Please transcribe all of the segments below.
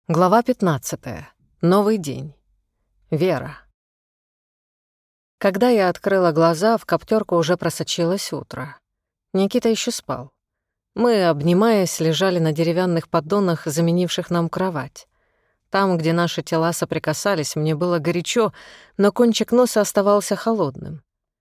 Глава 15. Новый день. Вера. Когда я открыла глаза, в коптерку уже просочилось утро. Никита еще спал. Мы, обнимаясь, лежали на деревянных поддонах, заменивших нам кровать. Там, где наши тела соприкасались, мне было горячо, но кончик носа оставался холодным.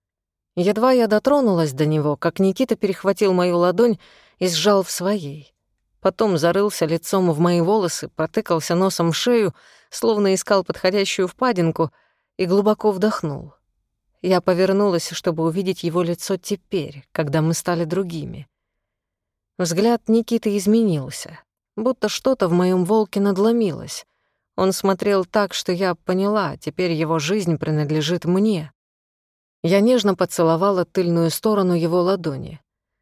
Едва я дотронулась до него, как Никита перехватил мою ладонь и сжал в своей. Потом зарылся лицом в мои волосы, протыкался носом в шею, словно искал подходящую впадинку, и глубоко вдохнул. Я повернулась, чтобы увидеть его лицо теперь, когда мы стали другими. Взгляд Никиты изменился, будто что-то в моем волке надломилось. Он смотрел так, что я поняла, теперь его жизнь принадлежит мне. Я нежно поцеловала тыльную сторону его ладони.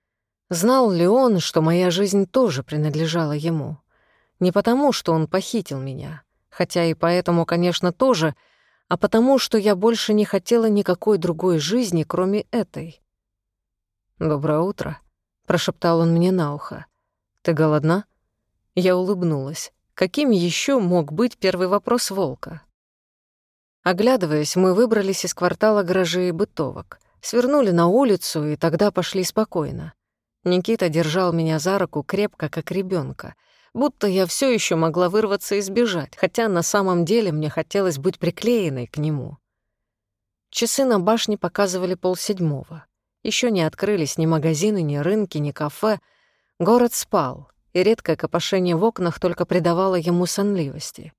Знал ли он, что моя жизнь тоже принадлежала ему? Не потому, что он похитил меня, хотя и поэтому, конечно, тоже, а потому, что я больше не хотела никакой другой жизни, кроме этой. «Доброе утро», — прошептал он мне на ухо. «Ты голодна?» Я улыбнулась. Каким еще мог быть первый вопрос волка? Оглядываясь, мы выбрались из квартала гаражей и бытовок, свернули на улицу и тогда пошли спокойно. Никита держал меня за руку крепко, как ребенка, будто я все еще могла вырваться и сбежать, хотя на самом деле мне хотелось быть приклеенной к нему. Часы на башне показывали 6:30. Еще не открылись ни магазины, ни рынки, ни кафе. Город спал, и редкое копошение в окнах только придавало ему сонливости.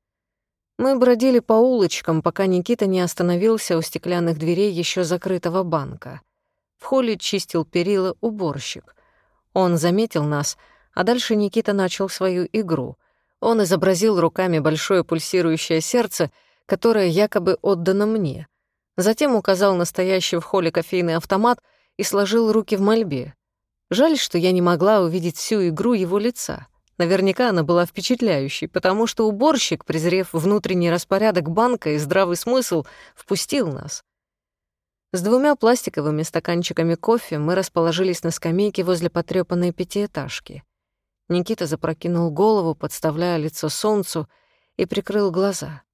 Мы бродили по улочкам, пока Никита не остановился у стеклянных дверей еще закрытого банка. В холле чистил перила уборщик. Он заметил нас, а дальше Никита начал свою игру. Он изобразил руками большое пульсирующее сердце, которое якобы отдано мне. Затем указал на стоящий в холле кофейный автомат и сложил руки в мольбе. Жаль, что я не могла увидеть всю игру его лица. Наверняка она была впечатляющей, потому что уборщик, презрев внутренний распорядок банка и здравый смысл, впустил нас. С 2 пластиковыми стаканчиками кофе мы расположились на скамейке возле потрёпанной пятиэтажки. Никита запрокинул голову, подставляя лицо солнцу, и прикрыл глаза.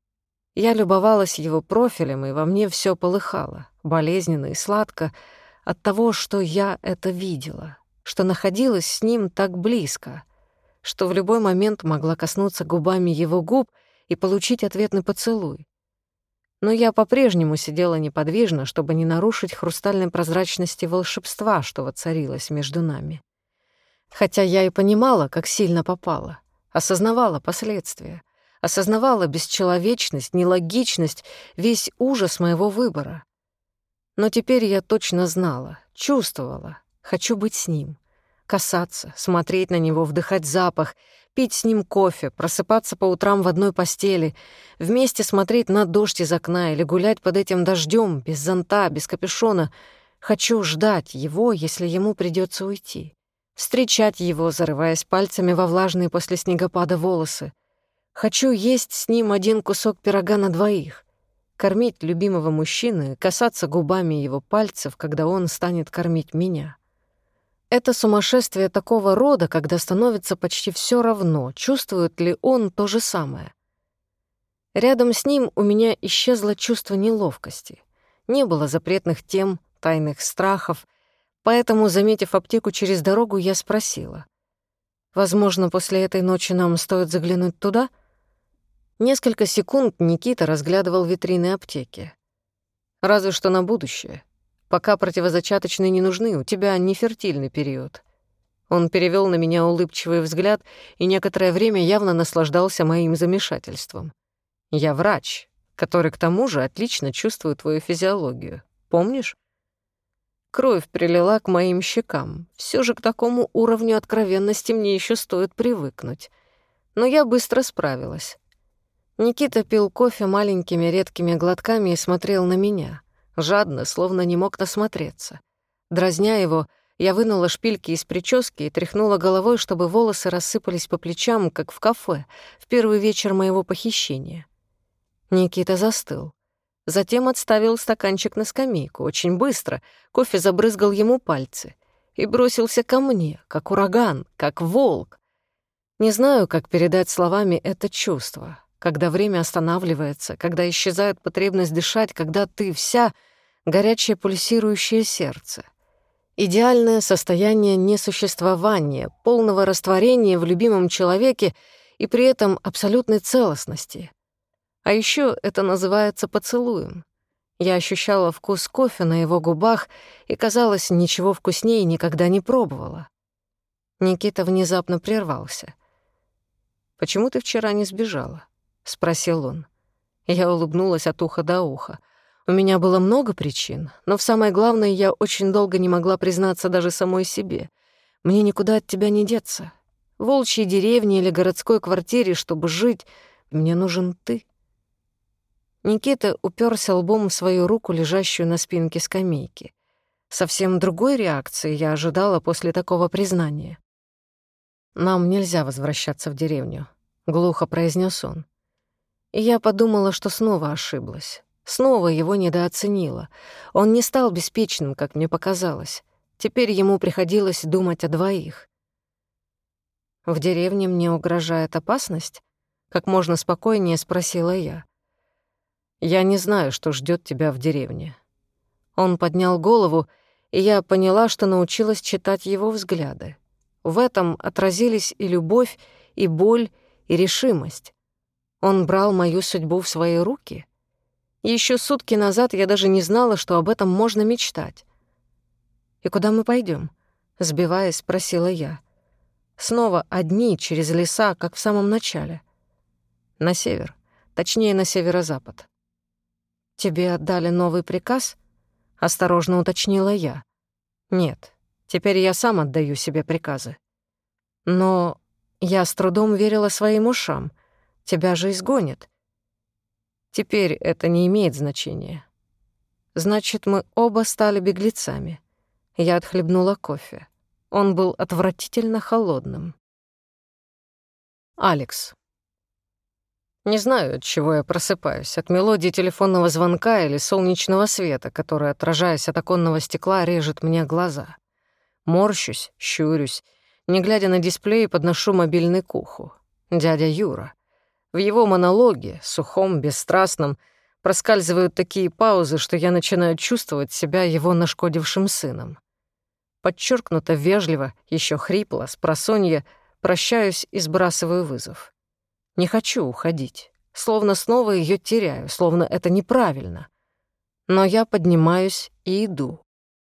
Я любовалась его профилем, и во мне всё полыхало, болезненно и сладко, от того, что я это видела, что находилась с ним так близко, что в любой момент могла коснуться губами его губ и получить ответный поцелуй. Но я по-прежнему сидела неподвижно, чтобы не нарушить хрустальной прозрачности волшебства, что воцарилось между нами. Хотя я и понимала, как сильно попала, осознавала последствия, осознавала бесчеловечность, нелогичность, весь ужас моего выбора. Но теперь я точно знала, чувствовала, хочу быть с ним, касаться, смотреть на него, вдыхать запах, пить с ним кофе, просыпаться по утрам в одной постели, вместе смотреть на дождь из окна или гулять под этим дождем, без зонта, без капюшона. Хочу ждать его, если ему придется уйти. Встречать его, зарываясь пальцами во влажные после снегопада волосы. Хочу есть с ним один кусок пирога на двоих. Кормить любимого мужчины, касаться губами его пальцев, когда он станет кормить меня. Это сумасшествие такого рода, когда становится почти всё равно, чувствует ли он то же самое. Рядом с ним у меня исчезло чувство неловкости. Не было запретных тем, тайных страхов, поэтому, заметив аптеку через дорогу, я спросила: «Возможно, после этой ночи нам стоит заглянуть туда?» Несколько секунд Никита разглядывал витрины аптеки. «Разве что на будущее. Пока противозачаточные не нужны, у тебя нефертильный период». Он перевёл на меня улыбчивый взгляд и некоторое время явно наслаждался моим замешательством. «Я врач, который к тому же отлично чувствует твою физиологию. Помнишь?» Кровь прилила к моим щекам. Всё же к такому уровню откровенности мне ещё стоит привыкнуть. Но я быстро справилась. Никита пил кофе маленькими редкими глотками и смотрел на меня. Жадно, словно не мог насмотреться. Дразня его, я вынула шпильки из прически и тряхнула головой, чтобы волосы рассыпались по плечам, как в кафе, в первый вечер моего похищения. Никита застыл. Затем отставил стаканчик на скамейку, очень быстро, кофе забрызгал ему пальцы и бросился ко мне, как ураган, как волк. Не знаю, как передать словами это чувство, когда время останавливается, когда исчезает потребность дышать, когда ты вся горячее пульсирующее сердце. Идеальное состояние несуществования, полного растворения в любимом человеке и при этом абсолютной целостности. А еще это называется поцелуем. Я ощущала вкус кофе на его губах и, казалось, ничего вкуснее никогда не пробовала. Никита внезапно прервался. «Почему ты вчера не сбежала?» — спросил он. Я улыбнулась от уха до уха. У меня было много причин, но в самое главное, я очень долго не могла признаться даже самой себе. Мне никуда от тебя не деться. В волчьей деревне или городской квартире, чтобы жить, мне нужен ты. Никита уперся лбом в свою руку, лежащую на спинке скамейки. Совсем другой реакции я ожидала после такого признания. «Нам нельзя возвращаться в деревню», — глухо произнес он. И я подумала, что снова ошиблась. Снова его недооценила. Он не стал беспечным, как мне показалось. Теперь ему приходилось думать о двоих. «В деревне мне угрожает опасность?» — как можно спокойнее спросила я. «Я не знаю, что ждет тебя в деревне». Он поднял голову, и я поняла, что научилась читать его взгляды. В этом отразились и любовь, и боль, и решимость. Он брал мою судьбу в свои руки. Еще сутки назад я даже не знала, что об этом можно мечтать. «И куда мы пойдем? Сбиваясь, спросила я. Снова одни, через леса, как в самом начале. На север, точнее, на северо-запад. «Тебе отдали новый приказ?» — осторожно уточнила я. «Нет, теперь я сам отдаю себе приказы». «Но я с трудом верила своим ушам. Тебя же изгонят». «Теперь это не имеет значения. Значит, мы оба стали беглецами». Я отхлебнула кофе. Он был отвратительно холодным. Алекс. Не знаю, от чего я просыпаюсь, от мелодии телефонного звонка или солнечного света, который, отражаясь от оконного стекла, режет мне глаза. Морщусь, щурюсь, не глядя на дисплей, подношу мобильный к уху. Дядя Юра. В его монологе, сухом, бесстрастном, проскальзывают такие паузы, что я начинаю чувствовать себя его нашкодившим сыном. Подчеркнуто вежливо, еще хрипло, спросонья, прощаюсь и сбрасываю вызов. Не хочу уходить, словно снова ее теряю, словно это неправильно. Но я поднимаюсь и иду.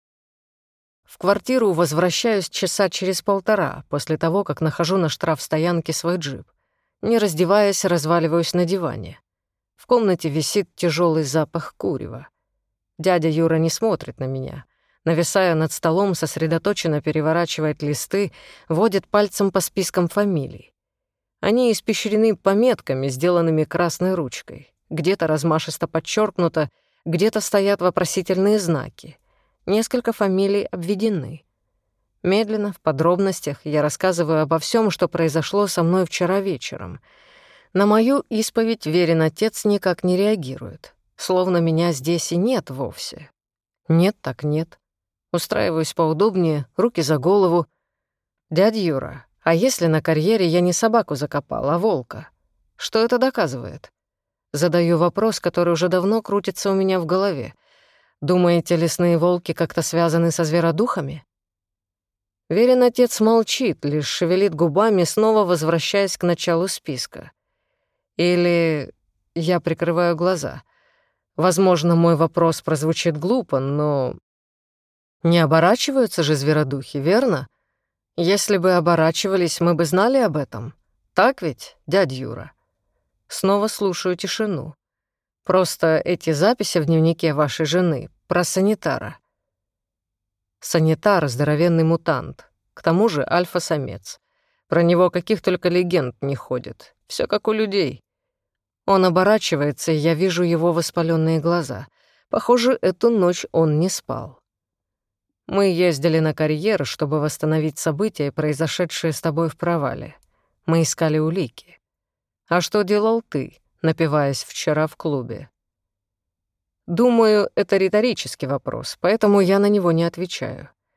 В квартиру возвращаюсь часа через полтора, после того, как нахожу на штрафстоянке свой джип. Не раздеваясь, разваливаюсь на диване. В комнате висит тяжелый запах курева. Дядя Юра не смотрит на меня. Нависая над столом, сосредоточенно переворачивает листы, водит пальцем по спискам фамилий. Они испещрены пометками, сделанными красной ручкой. Где-то размашисто подчеркнуто, где-то стоят вопросительные знаки. Несколько фамилий обведены. Медленно, в подробностях, я рассказываю обо всем, что произошло со мной вчера вечером. На мою исповедь Верин отец никак не реагирует, словно меня здесь и нет вовсе. Нет так нет. Устраиваюсь поудобнее, руки за голову. «Дядя Юра, а если на карьере я не собаку закопал, а волка? Что это доказывает?» Задаю вопрос, который уже давно крутится у меня в голове. Думаете, лесные волки как-то связаны со зверодухами? Верин отец молчит, лишь шевелит губами, снова возвращаясь к началу списка. Или я прикрываю глаза. Возможно, мой вопрос прозвучит глупо, но... Не оборачиваются же зверодухи, верно? Если бы оборачивались, мы бы знали об этом. Так ведь, дядя Юра? Снова слушаю тишину. Просто эти записи в дневнике вашей жены про санитара. Санитар — здоровенный мутант. К тому же альфа-самец. Про него каких только легенд не ходит. Все как у людей. Он оборачивается, и я вижу его воспаленные глаза. Похоже, эту ночь он не спал. Мы ездили на карьер, чтобы восстановить события, произошедшие с тобой в провале. Мы искали улики. А что делал ты, напиваясь вчера в клубе? Думаю, это риторический вопрос, поэтому я на него не отвечаю.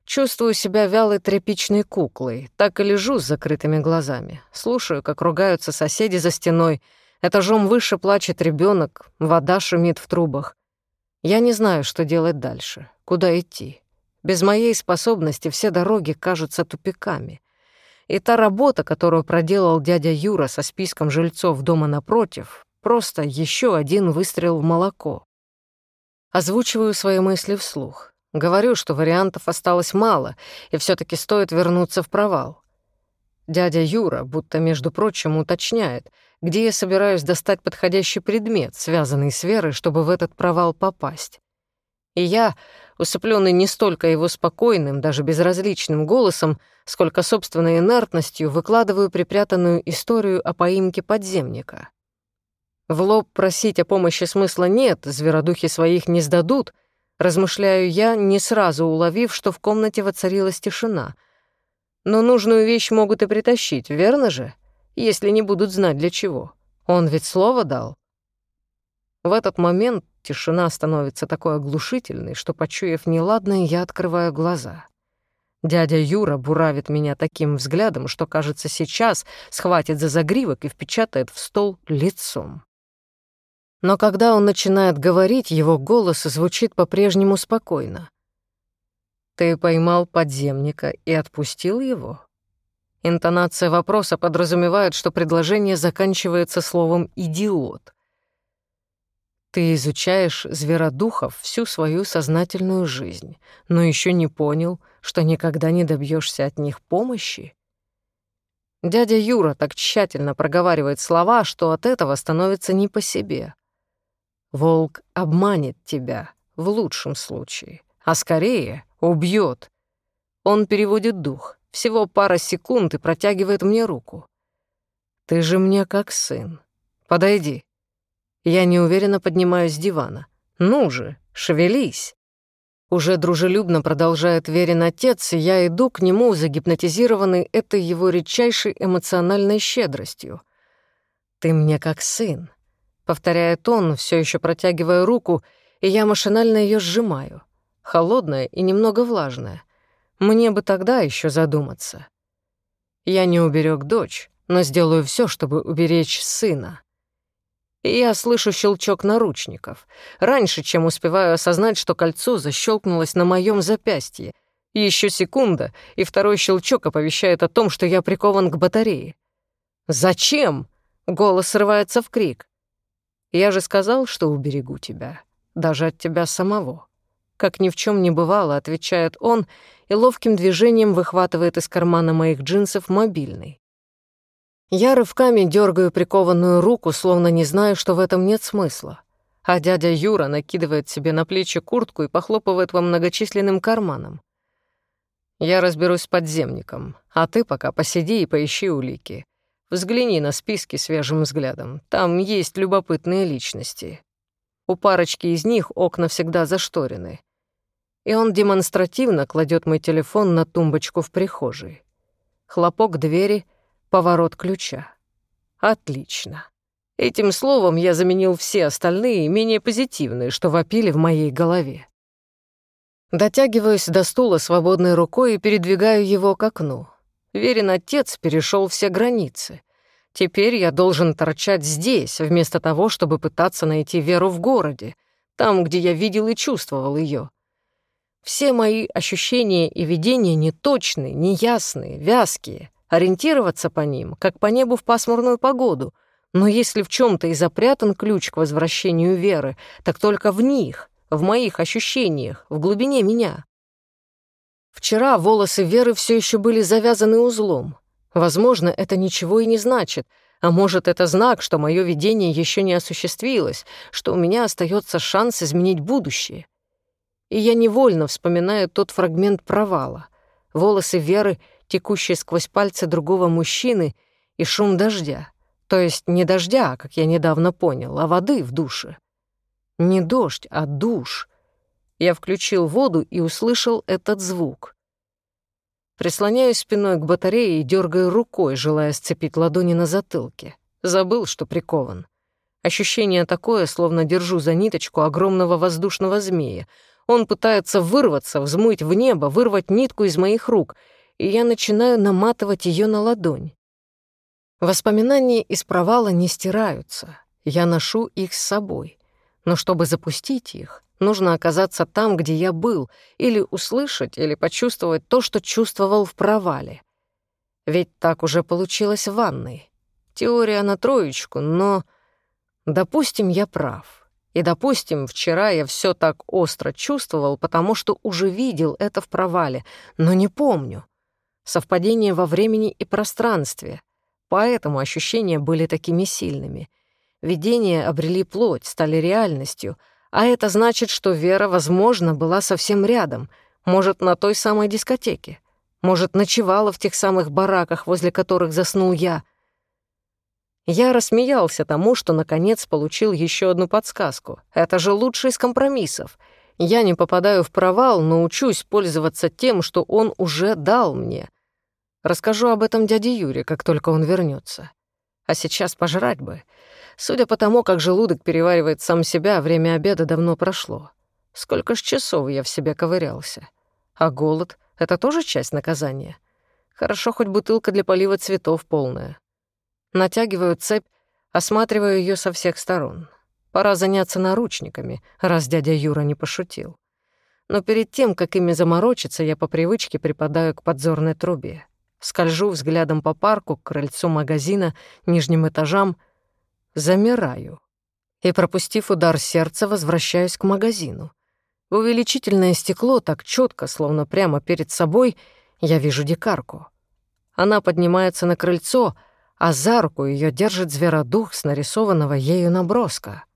Чувствую себя вялой тряпичной куклой, так и лежу с закрытыми глазами. Слушаю, как ругаются соседи за стеной. Этажом выше плачет ребенок, вода шумит в трубах. Я не знаю, что делать дальше, куда идти. Без моей способности все дороги кажутся тупиками. И та работа, которую проделал дядя Юра со списком жильцов дома напротив, просто еще один выстрел в молоко. Озвучиваю свои мысли вслух. Говорю, что вариантов осталось мало, и все таки стоит вернуться в провал. Дядя Юра, будто, между прочим, уточняет, где я собираюсь достать подходящий предмет, связанный с Верой, чтобы в этот провал попасть. И я, усыплённый не столько его спокойным, даже безразличным голосом, сколько собственной инертностью, выкладываю припрятанную историю о поимке подземника. В лоб просить о помощи смысла нет, зверодухи своих не сдадут, размышляю я, не сразу уловив, что в комнате воцарилась тишина. Но нужную вещь могут и притащить, верно же? Если не будут знать для чего. Он ведь слово дал. В этот момент тишина становится такой оглушительной, что, почуяв неладное, я открываю глаза. Дядя Юра буравит меня таким взглядом, что, кажется, сейчас схватит за загривок и впечатает в стол лицом. Но когда он начинает говорить, его голос звучит по-прежнему спокойно. «Ты поймал подземника и отпустил его?» Интонация вопроса подразумевает, что предложение заканчивается словом «идиот». «Ты изучаешь зверодухов всю свою сознательную жизнь, но еще не понял, что никогда не добьешься от них помощи?» Дядя Юра так тщательно проговаривает слова, что от этого становится не по себе. Волк обманет тебя, в лучшем случае, а скорее убьет. Он переводит дух, всего пара секунд и протягивает мне руку. «Ты же мне как сын. Подойди». Я неуверенно поднимаюсь с дивана. «Ну же, шевелись». Уже дружелюбно продолжает Верин отец, и я иду к нему, загипнотизированный этой его редчайшей эмоциональной щедростью. «Ты мне как сын», — повторяет он, все еще протягивая руку, и я машинально ее сжимаю. Холодная и немного влажная. Мне бы тогда еще задуматься. Я не уберег дочь, но сделаю все, чтобы уберечь сына. И я слышу щелчок наручников, раньше, чем успеваю осознать, что кольцо защелкнулось на моем запястье. Еще секунда, и второй щелчок оповещает о том, что я прикован к батарее. «Зачем?» — голос срывается в крик. «Я же сказал, что уберегу тебя, даже от тебя самого». Как ни в чем не бывало, отвечает он и ловким движением выхватывает из кармана моих джинсов мобильный. Я рывками дергаю прикованную руку, словно не знаю, что в этом нет смысла. А дядя Юра накидывает себе на плечи куртку и похлопывает по многочисленным карманам. «Я разберусь с подземником, а ты пока посиди и поищи улики. Взгляни на списки свежим взглядом, там есть любопытные личности. У парочки из них окна всегда зашторены». И он демонстративно кладет мой телефон на тумбочку в прихожей. Хлопок двери, поворот ключа. Отлично. Этим словом я заменил все остальные, менее позитивные, что вопили в моей голове. Дотягиваюсь до стула свободной рукой и передвигаю его к окну. Верин отец перешел все границы. Теперь я должен торчать здесь, вместо того, чтобы пытаться найти Веру в городе, там, где я видел и чувствовал ее. Все мои ощущения и видения неточные, неясные, вязкие. Ориентироваться по ним, как по небу в пасмурную погоду. Но если в чем-то и запрятан ключ к возвращению Веры, так только в них, в моих ощущениях, в глубине меня. Вчера волосы Веры все еще были завязаны узлом. Возможно, это ничего и не значит, а может, это знак, что мое видение еще не осуществилось, что у меня остается шанс изменить будущее. И я невольно вспоминаю тот фрагмент провала. Волосы Веры, текущие сквозь пальцы другого мужчины, и шум дождя. То есть не дождя, как я недавно понял, а воды в душе. Не дождь, а душ. Я включил воду и услышал этот звук. Прислоняюсь спиной к батарее и дергаю рукой, желая сцепить ладони на затылке. Забыл, что прикован. Ощущение такое, словно держу за ниточку огромного воздушного змея. Он пытается вырваться, взмыть в небо, вырвать нитку из моих рук, и я начинаю наматывать ее на ладонь. Воспоминания из провала не стираются, я ношу их с собой. Но чтобы запустить их, нужно оказаться там, где я был, или услышать, или почувствовать то, что чувствовал в провале. Ведь так уже получилось в ванной. Теория на троечку, но... Допустим, я прав. И, допустим, вчера я все так остро чувствовал, потому что уже видел это в провале, но не помню. Совпадение во времени и пространстве. Поэтому ощущения были такими сильными. Видения обрели плоть, стали реальностью, а это значит, что Вера, возможно, была совсем рядом, может, на той самой дискотеке, может, ночевала в тех самых бараках, возле которых заснул я. Я рассмеялся тому, что, наконец, получил еще одну подсказку. Это же лучший из компромиссов. Я не попадаю в провал, но учусь пользоваться тем, что он уже дал мне. Расскажу об этом дяде Юре, как только он вернется. А сейчас пожрать бы. Судя по тому, как желудок переваривает сам себя, время обеда давно прошло. Сколько ж часов я в себе ковырялся. А голод — это тоже часть наказания. Хорошо, хоть бутылка для полива цветов полная. Натягиваю цепь, осматриваю ее со всех сторон. Пора заняться наручниками, раз дядя Юра не пошутил. Но перед тем, как ими заморочиться, я по привычке припадаю к подзорной трубе. Скольжу взглядом по парку, к крыльцу магазина, нижним этажам, замираю и, пропустив удар сердца, возвращаюсь к магазину. В увеличительное стекло так четко, словно прямо перед собой, я вижу дикарку. Она поднимается на крыльцо, а за руку ее держит зверодух с нарисованного ею наброска.